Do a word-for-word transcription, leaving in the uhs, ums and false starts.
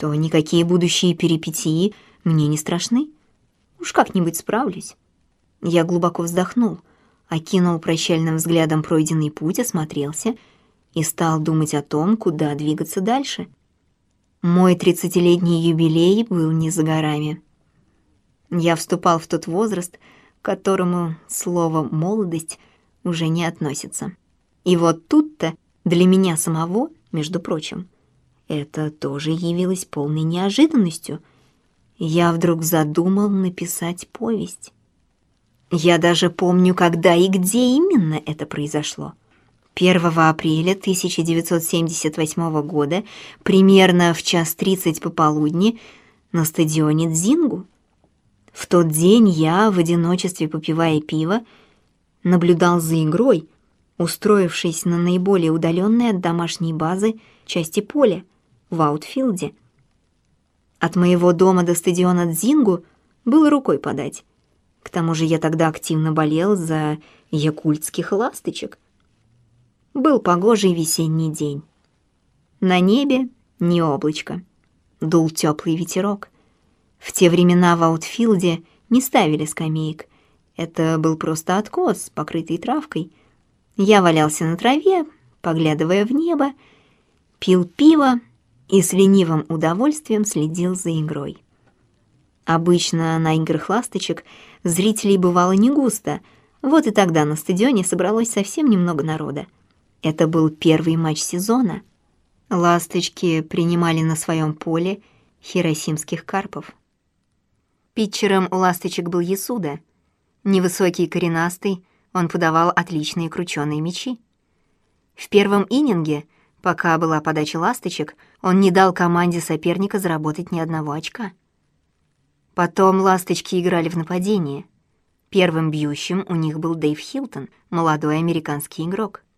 то никакие будущие перипетии мне не страшны. Уж как-нибудь справлюсь. Я глубоко вздохнул, окинул прощальным взглядом пройденный путь, осмотрелся и стал думать о том, куда двигаться дальше. Мой тридцатилетний юбилей был не за горами. Я вступал в тот возраст, к которому слово «молодость» уже не относится. И вот тут-то для меня самого, между прочим, это тоже явилось полной неожиданностью. Я вдруг задумал написать повесть. Я даже помню, когда и где именно это произошло. первого апреля тысяча девятьсот семьдесят восьмого года, примерно в час тридцать пополудни, на стадионе Дзингу. В тот день я, в одиночестве попивая пиво, наблюдал за игрой, устроившись на наиболее удаленной от домашней базы части поля, в аутфилде. От моего дома до стадиона Дзингу было рукой подать. К тому же я тогда активно болел за якутских ласточек. Был погожий весенний день. На небе ни облачко. Дул теплый ветерок. В те времена в аутфилде не ставили скамеек. Это был просто откос, покрытый травкой. Я валялся на траве, поглядывая в небо, пил пиво и с ленивым удовольствием следил за игрой. Обычно на играх ласточек зрителей бывало не густо, вот и тогда на стадионе собралось совсем немного народа. Это был первый матч сезона. Ласточки принимали на своем поле хиросимских карпов. Питчером у ласточек был Ясуда. Невысокий, коренастый, он подавал отличные крученые мячи. В первом иннинге, пока была подача ласточек, он не дал команде соперника заработать ни одного очка. Потом ласточки играли в нападение. Первым бьющим у них был Дэйв Хилтон, молодой американский игрок.